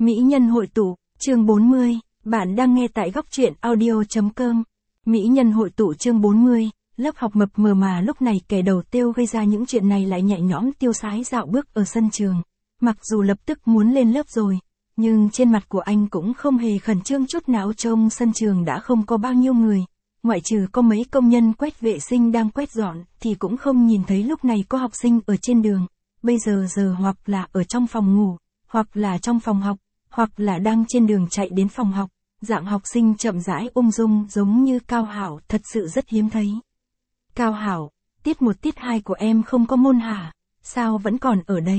Mỹ nhân hội tụ, chương 40, bạn đang nghe tại góc truyện audio.com. Mỹ nhân hội tụ chương 40, lớp học mập mờ mà lúc này kẻ đầu tiêu gây ra những chuyện này lại nhẹ nhõm tiêu sái dạo bước ở sân trường. Mặc dù lập tức muốn lên lớp rồi, nhưng trên mặt của anh cũng không hề khẩn trương chút nào. Trong sân trường đã không có bao nhiêu người, ngoại trừ có mấy công nhân quét vệ sinh đang quét dọn thì cũng không nhìn thấy lúc này có học sinh ở trên đường. Bây giờ hoặc là ở trong phòng ngủ, hoặc là trong phòng học, hoặc là đang trên đường chạy đến phòng học. Dạng học sinh chậm rãi ung dung giống như Cao Hảo thật sự rất hiếm thấy. Cao Hảo, tiết 1 tiết 2 của em không có môn hả? Sao vẫn còn ở đây?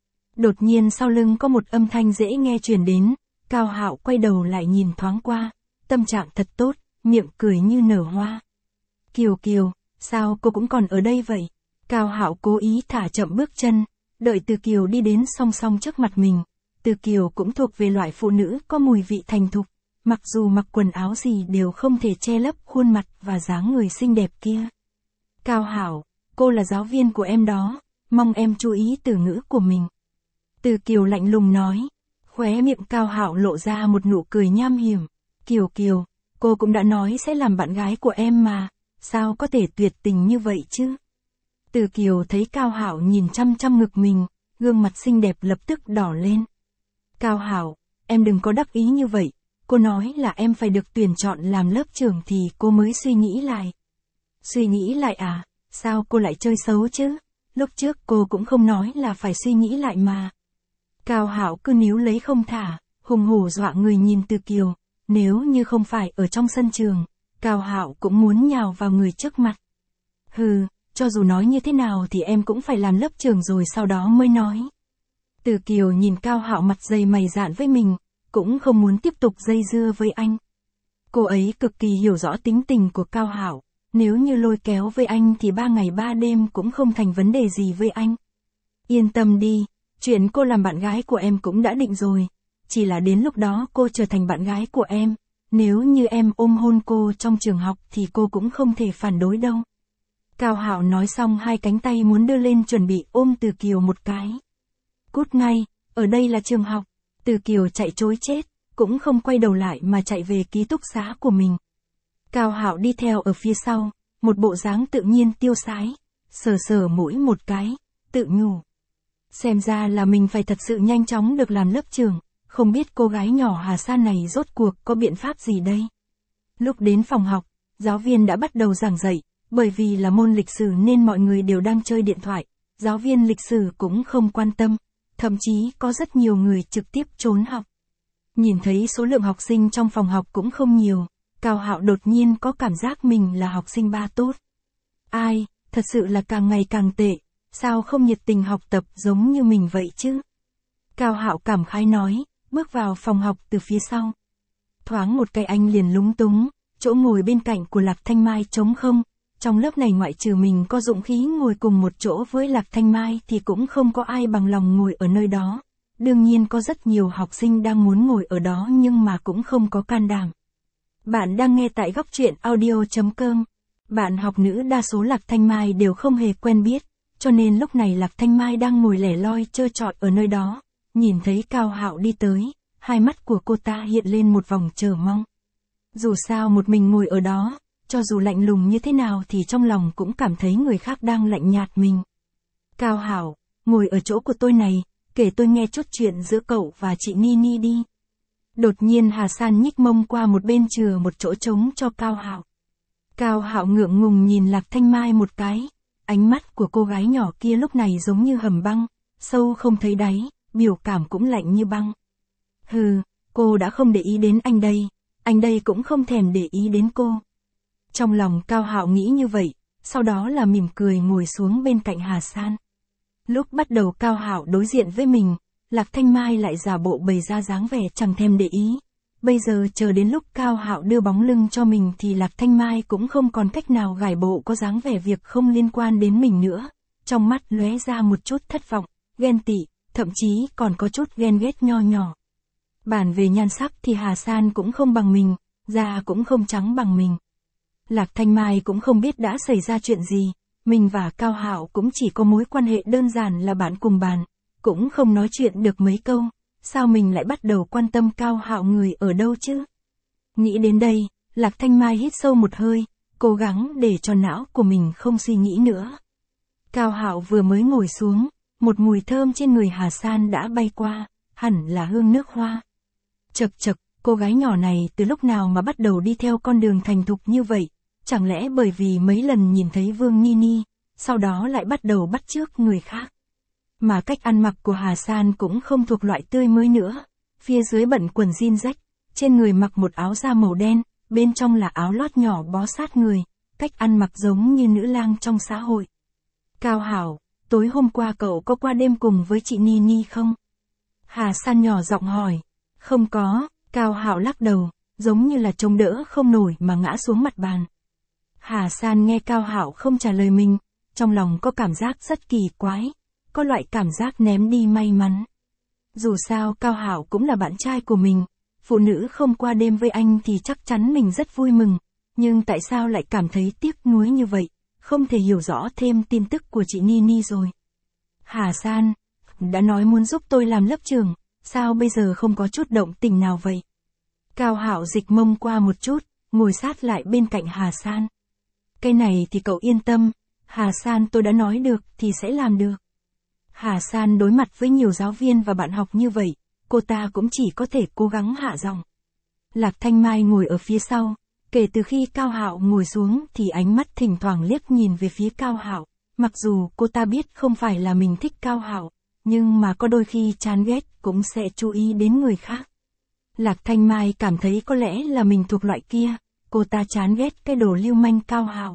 Đột nhiên sau lưng có một âm thanh dễ nghe truyền đến, Cao Hảo quay đầu lại nhìn thoáng qua, tâm trạng thật tốt, miệng cười như nở hoa. Kiều Kiều, sao cô cũng còn ở đây vậy? Cao Hảo cố ý thả chậm bước chân, đợi Từ Kiều đi đến song song trước mặt mình. Từ Kiều cũng thuộc về loại phụ nữ có mùi vị thành thục, mặc dù mặc quần áo gì đều không thể che lấp khuôn mặt và dáng người xinh đẹp kia. Cao Hảo, cô là giáo viên của em đó, mong em chú ý từ ngữ của mình. Từ Kiều lạnh lùng nói, khóe miệng Cao Hảo lộ ra một nụ cười nham hiểm. Kiều Kiều, cô cũng đã nói sẽ làm bạn gái của em mà, sao có thể tuyệt tình như vậy chứ? Từ Kiều thấy Cao Hảo nhìn chăm chăm ngực mình, gương mặt xinh đẹp lập tức đỏ lên. Cao Hảo, em đừng có đắc ý như vậy, cô nói là em phải được tuyển chọn làm lớp trưởng thì cô mới suy nghĩ lại. Suy nghĩ lại à, sao cô lại chơi xấu chứ? Lúc trước cô cũng không nói là phải suy nghĩ lại mà. Cao Hảo cứ níu lấy không thả, hùng hổ dọa người nhìn Từ Kiều, nếu như không phải ở trong sân trường, Cao Hảo cũng muốn nhào vào người trước mặt. Hừ, cho dù nói như thế nào thì em cũng phải làm lớp trưởng rồi sau đó mới nói. Từ Kiều nhìn Cao Hảo mặt dày mày dạn với mình, cũng không muốn tiếp tục dây dưa với anh. Cô ấy cực kỳ hiểu rõ tính tình của Cao Hảo, nếu như lôi kéo với anh thì 3 ngày 3 đêm cũng không thành vấn đề gì với anh. Yên tâm đi, chuyện cô làm bạn gái của em cũng đã định rồi, chỉ là đến lúc đó cô trở thành bạn gái của em, nếu như em ôm hôn cô trong trường học thì cô cũng không thể phản đối đâu. Cao Hảo nói xong hai cánh tay muốn đưa lên chuẩn bị ôm Từ Kiều một cái. Cút ngay, ở đây là trường học. Từ Kiều chạy trối chết, cũng không quay đầu lại mà chạy về ký túc xá của mình. Cao Hảo đi theo ở phía sau, một bộ dáng tự nhiên tiêu sái, sờ mũi một cái, tự nhủ. Xem ra là mình phải thật sự nhanh chóng được làm lớp trưởng, không biết cô gái nhỏ Hà San này rốt cuộc có biện pháp gì đây. Lúc đến phòng học, giáo viên đã bắt đầu giảng dạy, bởi vì là môn lịch sử nên mọi người đều đang chơi điện thoại, giáo viên lịch sử cũng không quan tâm. Thậm chí có rất nhiều người trực tiếp trốn học. Nhìn thấy số lượng học sinh trong phòng học cũng không nhiều, Cao Hạo đột nhiên có cảm giác mình là học sinh ba tốt. Ai, thật sự là càng ngày càng tệ, sao không nhiệt tình học tập giống như mình vậy chứ? Cao Hạo cảm khái nói, bước vào phòng học từ phía sau. Thoáng một cái anh liền lúng túng, chỗ ngồi bên cạnh của Lạc Thanh Mai trống không. Trong lớp này ngoại trừ mình có dũng khí ngồi cùng một chỗ với Lạc Thanh Mai thì cũng không có ai bằng lòng ngồi ở nơi đó. Đương nhiên có rất nhiều học sinh đang muốn ngồi ở đó nhưng mà cũng không có can đảm. Bạn đang nghe tại góc truyện audio.com. Bạn học nữ đa số Lạc Thanh Mai đều không hề quen biết, cho nên lúc này Lạc Thanh Mai đang ngồi lẻ loi trơ trọi ở nơi đó. Nhìn thấy Cao Hạo đi tới, hai mắt của cô ta hiện lên một vòng chờ mong. Dù sao một mình ngồi ở đó, cho dù lạnh lùng như thế nào thì trong lòng cũng cảm thấy người khác đang lạnh nhạt mình. Cao Hảo, ngồi ở chỗ của tôi này, kể tôi nghe chút chuyện giữa cậu và chị Nini đi. Đột nhiên Hà San nhích mông qua một bên chừa một chỗ trống cho Cao Hảo. Cao Hảo ngượng ngùng nhìn Lạc Thanh Mai một cái, ánh mắt của cô gái nhỏ kia lúc này giống như hầm băng, sâu không thấy đáy, biểu cảm cũng lạnh như băng. Hừ, cô đã không để ý đến anh đây cũng không thèm để ý đến cô. Trong lòng Cao Hạo nghĩ như vậy, sau đó là mỉm cười ngồi xuống bên cạnh Hà San. Lúc bắt đầu Cao Hạo đối diện với mình, Lạc Thanh Mai lại giả bộ bày ra dáng vẻ chẳng thèm để ý. Bây giờ chờ đến lúc Cao Hạo đưa bóng lưng cho mình thì Lạc Thanh Mai cũng không còn cách nào gài bộ có dáng vẻ việc không liên quan đến mình nữa. Trong mắt lóe ra một chút thất vọng, ghen tị, thậm chí còn có chút ghen ghét nho nhỏ. Bàn về nhan sắc thì Hà San cũng không bằng mình, da cũng không trắng bằng mình. Lạc Thanh Mai cũng không biết đã xảy ra chuyện gì, mình và Cao Hạo cũng chỉ có mối quan hệ đơn giản là bạn cùng bàn, cũng không nói chuyện được mấy câu, sao mình lại bắt đầu quan tâm Cao Hạo người ở đâu chứ? Nghĩ đến đây, Lạc Thanh Mai hít sâu một hơi, cố gắng để cho não của mình không suy nghĩ nữa. Cao Hạo vừa mới ngồi xuống, một mùi thơm trên người Hà San đã bay qua, hẳn là hương nước hoa. Chậc chậc, cô gái nhỏ này từ lúc nào mà bắt đầu đi theo con đường thành thục như vậy, chẳng lẽ bởi vì mấy lần nhìn thấy Vương Nini, sau đó lại bắt đầu bắt chước người khác. Mà cách ăn mặc của Hà San cũng không thuộc loại tươi mới nữa, phía dưới bận quần jean rách, trên người mặc một áo da màu đen, bên trong là áo lót nhỏ bó sát người, cách ăn mặc giống như nữ lang trong xã hội. Cao Hạo, tối hôm qua cậu có qua đêm cùng với chị Nini không? Hà San nhỏ giọng hỏi. Không có, Cao Hạo lắc đầu, giống như là chống đỡ không nổi mà ngã xuống mặt bàn. Hà San nghe Cao Hạo không trả lời mình, trong lòng có cảm giác rất kỳ quái, có loại cảm giác ném đi may mắn. Dù sao Cao Hạo cũng là bạn trai của mình, phụ nữ không qua đêm với anh thì chắc chắn mình rất vui mừng, nhưng tại sao lại cảm thấy tiếc nuối như vậy, không thể hiểu rõ thêm tin tức của chị Nini rồi. Hà San, đã nói muốn giúp tôi làm lớp trưởng, sao bây giờ không có chút động tình nào vậy? Cao Hạo dịch mông qua một chút, ngồi sát lại bên cạnh Hà San. Cái này thì cậu yên tâm, Hà San tôi đã nói được thì sẽ làm được. Hà San đối mặt với nhiều giáo viên và bạn học như vậy, cô ta cũng chỉ có thể cố gắng hạ giọng. Lạc Thanh Mai ngồi ở phía sau, kể từ khi Cao Hạo ngồi xuống thì ánh mắt thỉnh thoảng liếc nhìn về phía Cao Hạo, mặc dù cô ta biết không phải là mình thích Cao Hạo, nhưng mà có đôi khi chán ghét cũng sẽ chú ý đến người khác. Lạc Thanh Mai cảm thấy có lẽ là mình thuộc loại kia, cô ta chán ghét cái đồ lưu manh Cao Hạo.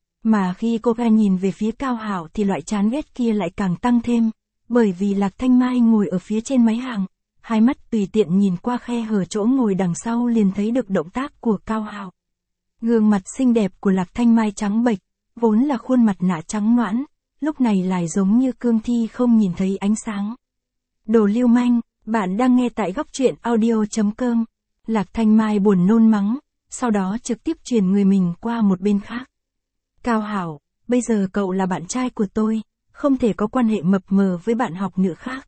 Mà khi cô ta nhìn về phía Cao Hạo thì loại chán ghét kia lại càng tăng thêm, bởi vì Lạc Thanh Mai ngồi ở phía trên máy hàng, hai mắt tùy tiện nhìn qua khe hở chỗ ngồi đằng sau liền thấy được động tác của Cao Hạo. Gương mặt xinh đẹp của Lạc Thanh Mai trắng bệch, vốn là khuôn mặt nạ trắng nõn, lúc này lại giống như cương thi không nhìn thấy ánh sáng. Đồ lưu manh, bạn đang nghe tại góc truyện audio.com. Lạc Thanh Mai buồn nôn mắng, sau đó trực tiếp chuyển người mình qua một bên khác. Cao Hạo, bây giờ cậu là bạn trai của tôi, không thể có quan hệ mập mờ với bạn học nữ khác.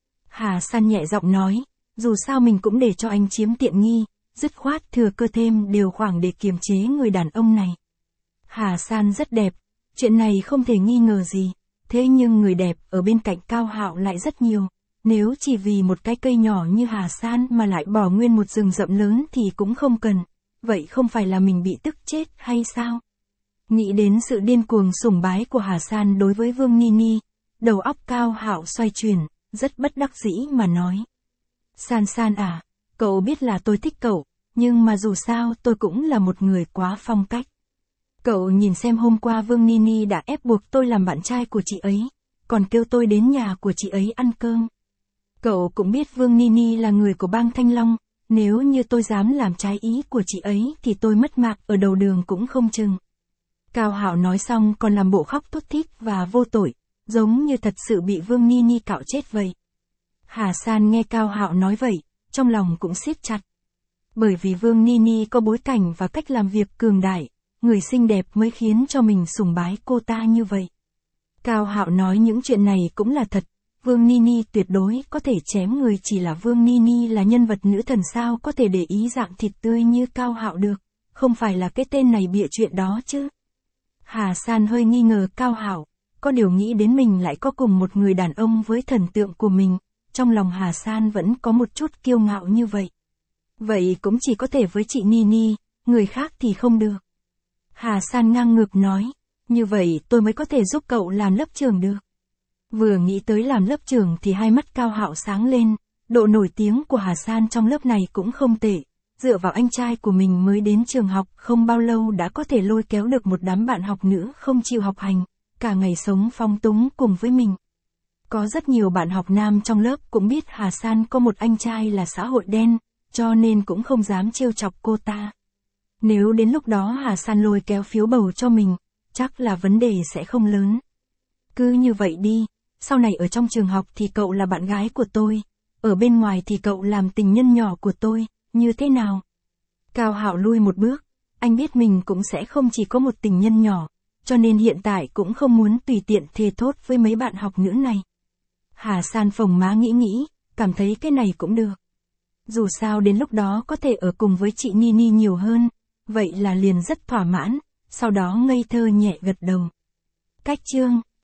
Hà San nhẹ giọng nói, dù sao mình cũng để cho anh chiếm tiện nghi, dứt khoát thừa cơ thêm điều khoản để kiềm chế người đàn ông này. Hà San rất đẹp, chuyện này không thể nghi ngờ gì, thế nhưng người đẹp ở bên cạnh Cao Hạo lại rất nhiều, nếu chỉ vì một cái cây nhỏ như Hà San mà lại bỏ nguyên một rừng rậm lớn thì cũng không cần, vậy không phải là mình bị tức chết hay sao? Nghĩ đến sự điên cuồng sùng bái của Hà San đối với Vương Nini, đầu óc Cao Hạo xoay chuyển, rất bất đắc dĩ mà nói. San San à, cậu biết là tôi thích cậu, nhưng mà dù sao tôi cũng là một người quá phong cách. Cậu nhìn xem hôm qua Vương Nini đã ép buộc tôi làm bạn trai của chị ấy, còn kêu tôi đến nhà của chị ấy ăn cơm. Cậu cũng biết Vương Nini là người của bang Thanh Long, nếu như tôi dám làm trái ý của chị ấy thì tôi mất mạng ở đầu đường cũng không chừng. Cao Hạo nói xong còn làm bộ khóc thút thít và vô tội, giống như thật sự bị Vương Nini cạo chết vậy. Hà San nghe Cao Hạo nói vậy, trong lòng cũng siết chặt. Bởi vì Vương Nini có bối cảnh và cách làm việc cường đại, người xinh đẹp mới khiến cho mình sùng bái cô ta như vậy. Cao Hạo nói những chuyện này cũng là thật, Vương Nini tuyệt đối có thể chém người, chỉ là Vương Nini là nhân vật nữ thần sao có thể để ý dạng thịt tươi như Cao Hạo được, không phải là cái tên này bịa chuyện đó chứ. Hà San hơi nghi ngờ Cao Hạo, có điều nghĩ đến mình lại có cùng một người đàn ông với thần tượng của mình, trong lòng Hà San vẫn có một chút kiêu ngạo như vậy. Vậy cũng chỉ có thể với chị Nini, người khác thì không được. Hà San ngang ngược nói, như vậy tôi mới có thể giúp cậu làm lớp trưởng được. Vừa nghĩ tới làm lớp trưởng thì hai mắt Cao Hạo sáng lên, độ nổi tiếng của Hà San trong lớp này cũng không tệ, dựa vào anh trai của mình mới đến trường học không bao lâu đã có thể lôi kéo được một đám bạn học nữ không chịu học hành, cả ngày sống phóng túng cùng với mình. Có rất nhiều bạn học nam trong lớp cũng biết Hà San có một anh trai là xã hội đen, cho nên cũng không dám trêu chọc cô ta. Nếu đến lúc đó Hà San lôi kéo phiếu bầu cho mình, chắc là vấn đề sẽ không lớn. Cứ như vậy đi, sau này ở trong trường học thì cậu là bạn gái của tôi, ở bên ngoài thì cậu làm tình nhân nhỏ của tôi, như thế nào? Cao Hạo lui một bước, anh biết mình cũng sẽ không chỉ có một tình nhân nhỏ, cho nên hiện tại cũng không muốn tùy tiện thề thốt với mấy bạn học nữ này. Hà San phồng má nghĩ, cảm thấy cái này cũng được. Dù sao đến lúc đó có thể ở cùng với chị Nini nhiều hơn, vậy là liền rất thỏa mãn, sau đó ngây thơ nhẹ gật đầu. Cách chương